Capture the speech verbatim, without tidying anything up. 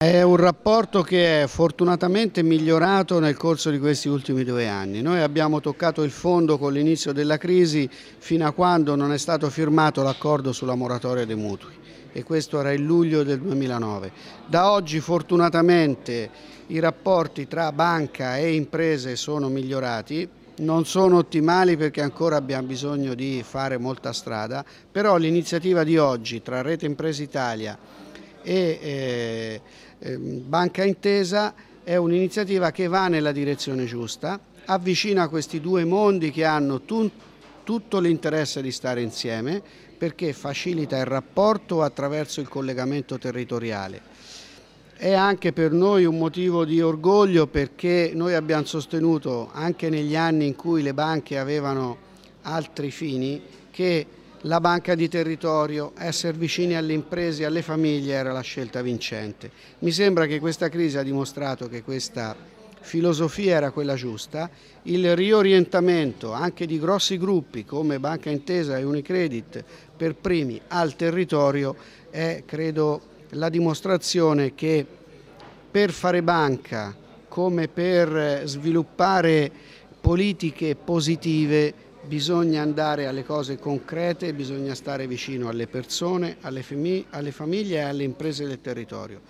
È un rapporto che è fortunatamente migliorato nel corso di questi ultimi due anni. Noi abbiamo toccato il fondo con l'inizio della crisi fino a quando non è stato firmato l'accordo sulla moratoria dei mutui, e questo era il luglio del duemilanove. Da oggi fortunatamente i rapporti tra banca e imprese sono migliorati. Non sono ottimali perché ancora abbiamo bisogno di fare molta strada, però l'iniziativa di oggi tra Rete Imprese Italia e eh, eh, Banca Intesa è un'iniziativa che va nella direzione giusta, avvicina questi due mondi che hanno tu, tutto l'interesse di stare insieme, perché facilita il rapporto attraverso il collegamento territoriale. È anche per noi un motivo di orgoglio, perché noi abbiamo sostenuto, anche negli anni in cui le banche avevano altri fini, che la banca di territorio, essere vicini alle imprese e alle famiglie, era la scelta vincente. Mi sembra che questa crisi ha dimostrato che questa filosofia era quella giusta. Il riorientamento anche di grossi gruppi come Banca Intesa e Unicredit per primi al territorio è, credo, la dimostrazione che per fare banca, come per sviluppare politiche positive, bisogna andare alle cose concrete, bisogna stare vicino alle persone, alle famiglie e alle imprese del territorio.